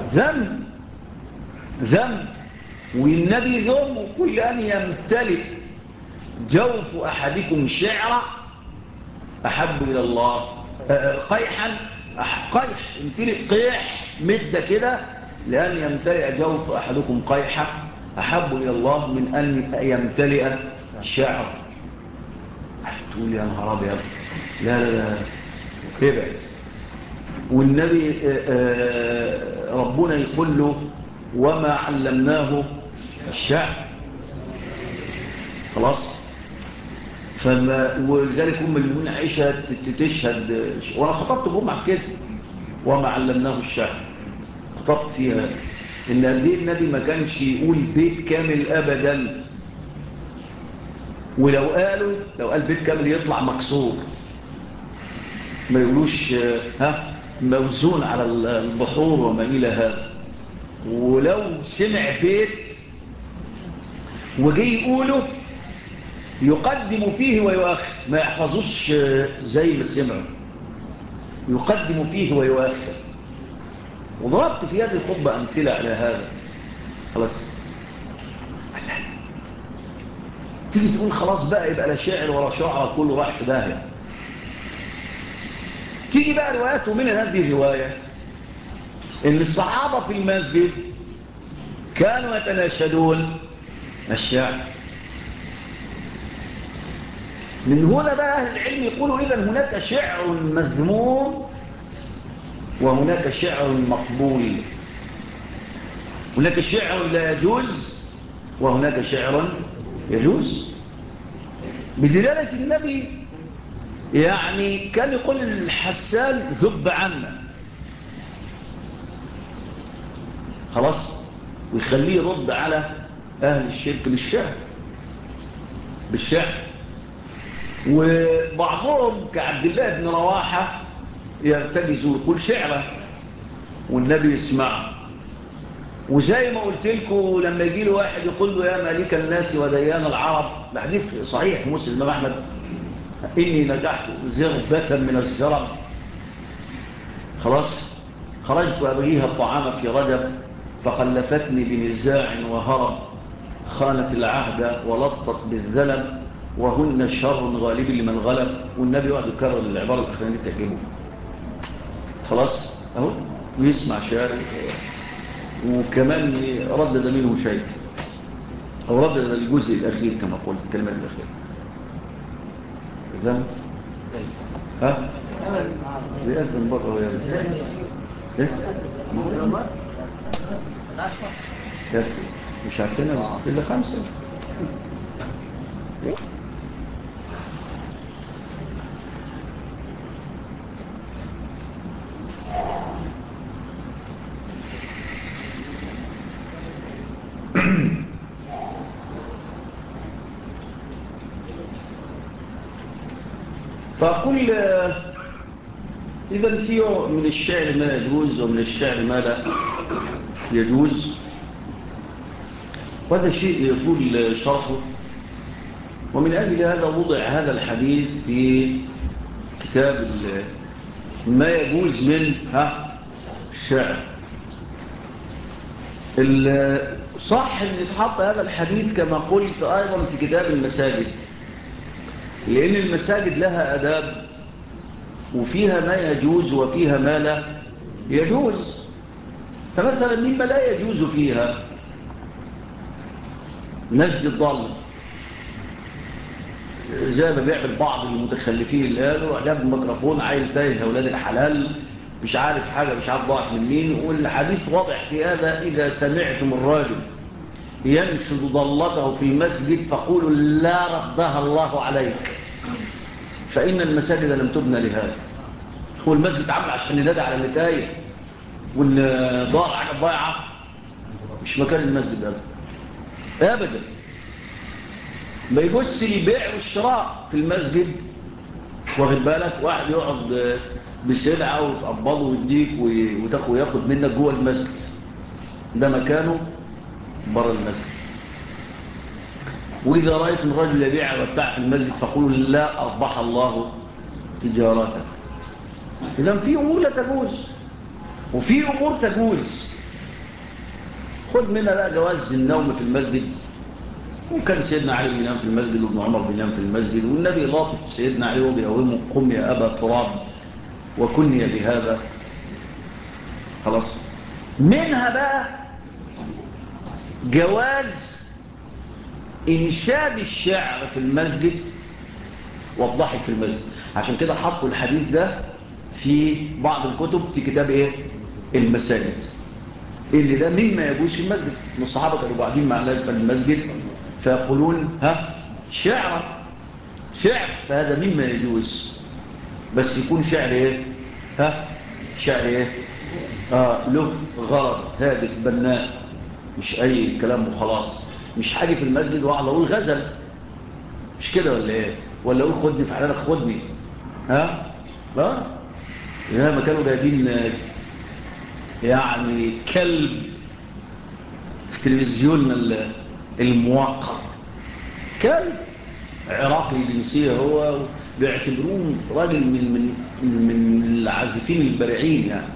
ذم. والنبي ذم كل أن يمتلئ جوف أحدكم شعرا أحب إلى الله قيحا، قيح يمتلئ قيح مدة كده، لأن يمتلئ جوف أحدكم قيحا أحب إلى الله من أن يمتلئ شعر. تقول يا نهار أبيض، لا ابعد. والنبي ربنا يقول له وما علمناه الشعر. خلاص. ولذلك المؤمنين عائشة تشهد، وانا خطبت جمعة كده وما علمناه الشعر، خطبت فيها ان قد ايه النبي ما كانش يقول بيت كامل ابدا، ولو قال بيت كامل يطلع مكسور، ما يقولوش موزون على البحور وما الى هذا. ولو سمع بيت وجي يقوله يقدم فيه ويؤخر، ما يحفظوش زي ما سمعوا، يقدم فيه ويؤخر. وضربت في هذه الخطبة أمثلة على هذا. خلاص تيجي تقول خلاص بقى يبقى لا شاعر ولا شعر، كله راح في داهية. تيجي بقى روايات، ومن هذه الرواية إن الصحابة في المسجد كانوا يتناشدون الشعر. من هنا بقى أهل العلم يقولوا إذن هناك شعر مذموم وهناك شعر مقبول. هناك شعر لا يجوز وهناك شعر يجوز، بدلالة النبي يعني كان يقول الحسان ذب عنا، خلاص، ويخليه يرد على أهل الشرك بالشعر. وبعضهم كعبد الله بن رواحة يرتجز ويقول شعره والنبي يسمعه. وزي ما قلت لكم لما يجي له واحد يقول له يا مالك الناس وديان العرب، بحديث صحيح مسلم الإمام أحمد، إني نجحت زربة من الزرب، خلاص، خرجت أبغيها الطعام في رجب فخلفتني بنزاع وهرب، خانت العهد ولطت بالذلب وهن شر غالب لمن غلب. والنبي وقت يكرر العبارة الأخرانية تعجبه، خلاص أهو يسمع شعر وكمان ردد منه شيء، أو ردد الجزء الأخير كما قلت الكلمات الأخيرة. إذن ها بيأذن بره ويأذن إيه؟ مش عارفينها إلا 5. فأقول إذا فيه من الشعر ما يجوز ومن الشعر ما لا يجوز، وهذا الشيء يطول شرحه. ومن أجل هذا وضع هذا الحديث في كتاب ما يجوز من الشعر. صح أن يتحط هذا الحديث كما قلت أيضا في كتاب المساجد، لأن المساجد لها أداب وفيها ما يجوز وفيها ما لا يجوز. فمثلا مما لا يجوز فيها نشد الضال، زي ما بيعمل بعض المتخلفين اللي قالوا جاب الميكروفون عايل تايه أولاد الحلال مش عارف حاجة مش عارف ضاعت من مين. والحديث واضح في هذا: إذا سمعتم الراجل ينشد ضالته في المسجد فقولوا لا ردها الله عليك، فإن المساجد لم تبنى لهذا. هو المسجد عمل عشان ينادى على اللي تايه واللي ضاع حاجة ضايعة؟ مش مكان المسجد أبدا. ما يجوز البيع والشراء في المسجد، واخد بالك؟ واحد يقعد بسلعة وتقبضه ويديك وياخد منك جوه المسجد، ده مكانه بره المسجد. وإذا رأيتم الرجل يبيع ويبتاع في المسجد فقولوا لا أربح الله تجارته. إذن في أمور لا تجوز وفي أمور تجوز. خد منها بقى جواز النوم في المسجد، وكان سيدنا علي بينام في المسجد وابن عمر بينام في المسجد، والنبي لاطف سيدنا علي وبيقومه قم يا أبا تراب وكني بهذا، خلاص. منها بقى جواز إنشاد الشعر في المسجد والضحك في المسجد. عشان كده حطوا الحديث ده في بعض الكتب في كتاب المساجد، اللي ده مما يجوز في المسجد. من الصحابة كانوا قاعدين مع الناس في المسجد فيقولون شعر، فهذا مما يجوز، بس يكون شعر شعر له غرض هادف بناء، مش أي كلام وخلاص. مش حاجة في المسجد وأقعد أقول غزل، مش كده ولا إيه؟ ولا أقول خدني في حلالك خدني ما كانوا جايبين يعني كلب في تلفزيون الموقر، كلب عراقي الجنسية، هو بيعتبروه راجل من العازفين البارعين يعني.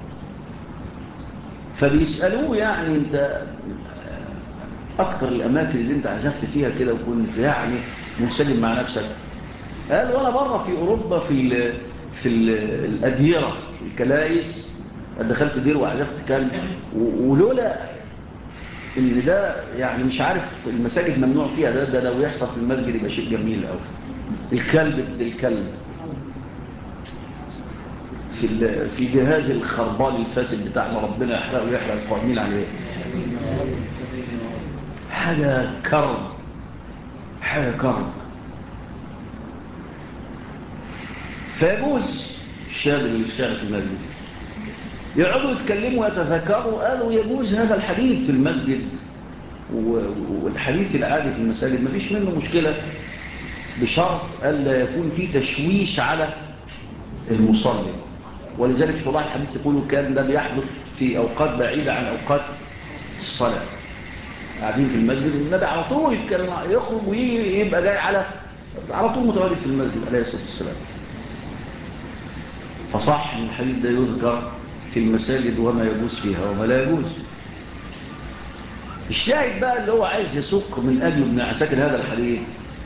فبيسألوه يعني انت اكتر الاماكن اللي انت عزفت فيها كده وكنت يعني منسجم مع نفسك؟ قال وانا بره في اوروبا في الاديرة في الكنائس دخلت دير وعزفت كلب، ولولا ان ده يعني مش عارف المساجد ممنوع فيها، ده لو يحصل في المسجد يبقى شيء جميل قوي. الكلب في جهاز الخربان الفاسد بتاعنا، ربنا يحرقه ويحرق القائمين عليه. حاجة كرم، حاجة كرم. فيجوز الشاب اللي اشتغل في المسجد يقعدوا يتكلموا ويتذكروا، قالوا يجوز هذا الحديث في المسجد، والحديث العادي في المساجد ما فيش منه مشكلة، بشرط ألا يكون فيه تشويش على المصلي. ولذلك شرح الحديث يقولوا كان ده بيحدث في أوقات بعيدة عن أوقات الصلاة، قاعدين في المسجد والنبي على طول يتكلم، يخرج ويبقى جاي على طول متواجد في المسجد عليه الصلاة والسلام. فصح ان الحديث ده يذكر في المساجد وما يجوز فيها وما لا يجوز. الشاهد بقى اللي هو عايز يسوق من أجل ابن عساكر هذا الحديث،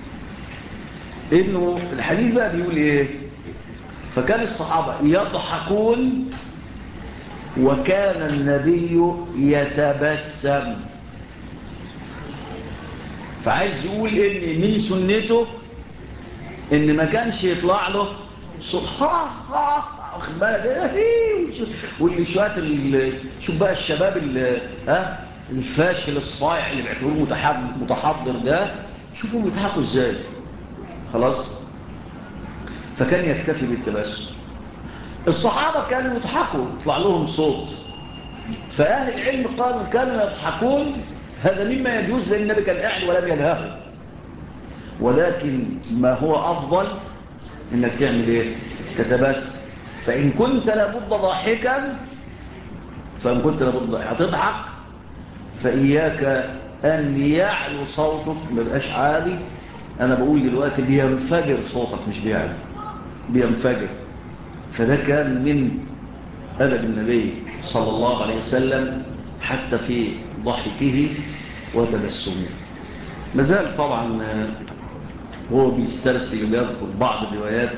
إنه الحديث بقى بيقول إيه؟ فكان الصحابة يضحكون وكان النبي يتبسم. فعايز يقول إن من سنته إن ما كانش يطلع له صوت واخد بالك واللي شوف بقى الشباب الفاشل الصايع اللي بيعتبروه متحضر ده، شوفوا بيضحكوا ازاي. خلاص، فكان يكتفي بالتبسم. الصحابة كانوا يضحكوا يطلع لهم صوت، فأهل العلم قالوا كانوا يضحكون هذا مما يجوز لأن النبي كان قاعد ولم ينهاه، ولكن ما هو أفضل إنك تعمل إيه؟ تتبسم. فإن كنت لابد ضاحكا، فإن كنت لابد هتضحك، فإياك أن يعلو صوتك، ما بقاش عالي. أنا بقول دلوقتي بينفجر صوتك مش بيعلو، بينفجر. فده كان من أدب النبي صلى الله عليه وسلم حتى في ضحكه وتبسمه. مازال طبعا هو بيسترسل وبيذكر بعض الروايات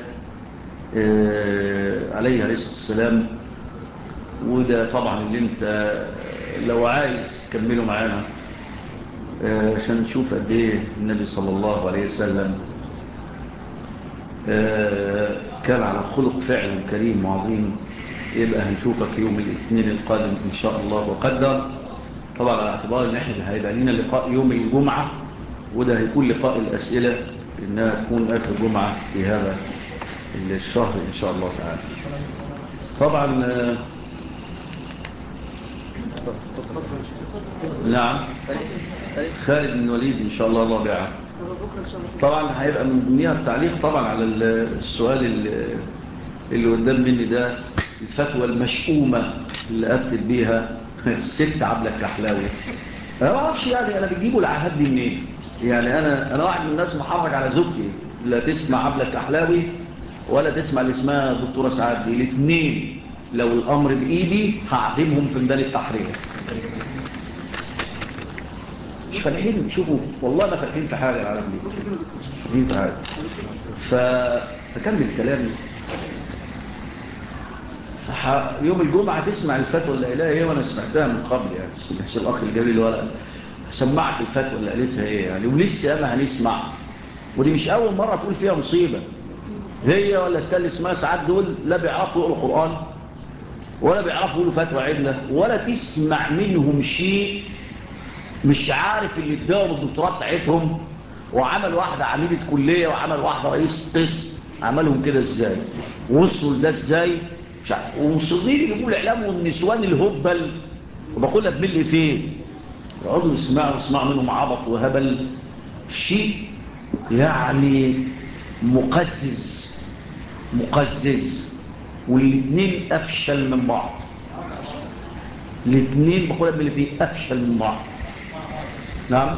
عليه الصلاة والسلام، وده طبعا اللي انت لو عايز كملوا معانا عشان نشوف قد ايه النبي صلى الله عليه وسلم كان على خلق فعلا كريم وعظيم. يبقى هنشوفك يوم الاثنين القادم ان شاء الله وقدر، طبعا على اعتبار ان احنا هيبقى لنا لقاء يوم الجمعة، وده هيكون لقاء الاسئلة انها تكون اخر جمعة في هذا الشهر ان شاء الله تعالى. طبعا نعم خالد بن الوليد ان شاء الله الرابعة. طبعا هيبقى من ضمنها التعليق طبعا على السؤال اللي قدام مني ده، الفتوى المشؤومة اللي افتت بيها الست عبلة الكحلاوي. انا ما اعرفش يعني انا بتجيبوا العهد دي منين؟ يعني انا واحد من الناس محرج على زوجتي، لا تسمع عبلة الكحلاوي ولا تسمع اللي اسمها دكتورة سعاد، دي الاثنين لو الامر بايدي هعدمهم في ميدان التحرير. مش فالحين شوفوا والله ما فرحين في حاجة العالم دي، فرحين في حاجة. فكمل الكلام. يوم الجمعة تسمع الفتوى اللي قالها ايه، وانا سمعتها من قبل يعني، مش الاخ الجميل ولا سمعت الفتوى اللي قالتها ايه يعني، ولسه انا هنسمع. ودي مش اول مرة تقول فيها مصيبة. هي ولا استال اسمها ساعات دول لا بيعرفوا يقولوا قرآن ولا بيعرفوا يقولوا فتوى عدلة، ولا تسمع منهم شيء. مش عارف اللي اداهم الدكتوراه بتاعتهم وعمل واحدة عميدة كلية وعمل واحدة رئيس قسم، عملهم كده ازاي وصلوا لده ازاي مش عارف. ومصدين يجيبوا الاعلام والنسوان الهبل، وبقول لك باللي فين يقعدوا يسمعوا منهم عبط وهبل، شيء يعني مقزز. والاثنين افشل من بعض، الاثنين بقول لك باللي فيه افشل من بعض. نعم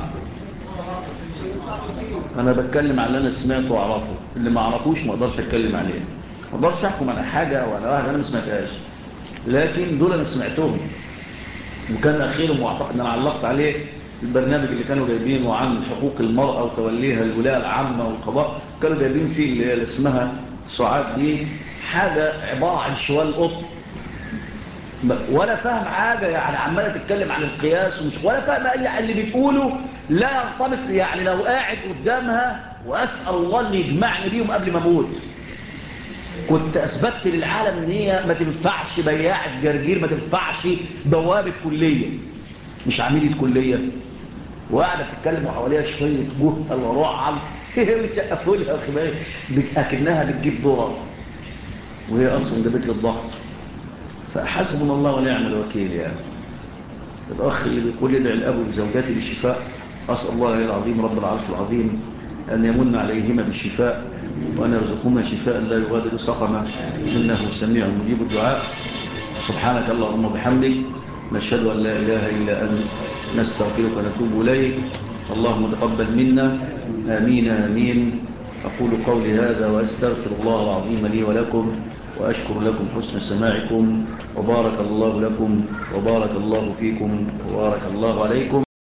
انا بتكلم على اللي انا سمعته واعرفه، اللي ما اعرفوش ما اقدرش اتكلم عليه، ما اقدرش احكم على حاجه ولا واحد انا ما سمعتهاش، لكن دول انا سمعتهم. وكان اخيرهم واعتقد ان انا علقت عليه البرنامج اللي كانوا جايبينه عن حقوق المراه وتوليها الولايه العامه والقضاء، كانوا جايبين فيه اللي اسمها سعاد دي حاجه عباره عن شوال قط، ولا فاهم حاجة يعني، عمالة تتكلم عن القياس ولا فاهم اللي بتقوله لا يرتبط. يعني لو قاعد قدامها وأسأل الله اللي يجمعني بيهم قبل ما اموت كنت أثبتت للعالم ان هي ما تنفعش بياعة جرجير، ما تنفعش بوابة كلية. مش عميدة كلية، وقاعدة بتتكلم وحواليها شوية جهل ورعب ويسقفوا لها أكنها بتجيب ذرة، وهي أصلا جابت لي الضغط. فحسبنا الله ونعم الوكيل. يعني الأخ اللي بيقول يدعي الأب وزوجاتي بالشفاء، أسأل الله العظيم رب العرش العظيم أن يمن عليهما بالشفاء، وأن يرزقهما شفاء لا يغادر سقما، إنه سميع مجيب الدعاء. سبحانك اللهم وبحمدك، نشهد أن لا إله إلا أنت، نستغفرك ونتوب إليك. اللهم تقبل منا، آمين آمين. أقول قولي هذا وأستغفر الله العظيم لي ولكم، وأشكر لكم حسن سماعكم، وبارك الله لكم وبارك الله فيكم وبارك الله عليكم.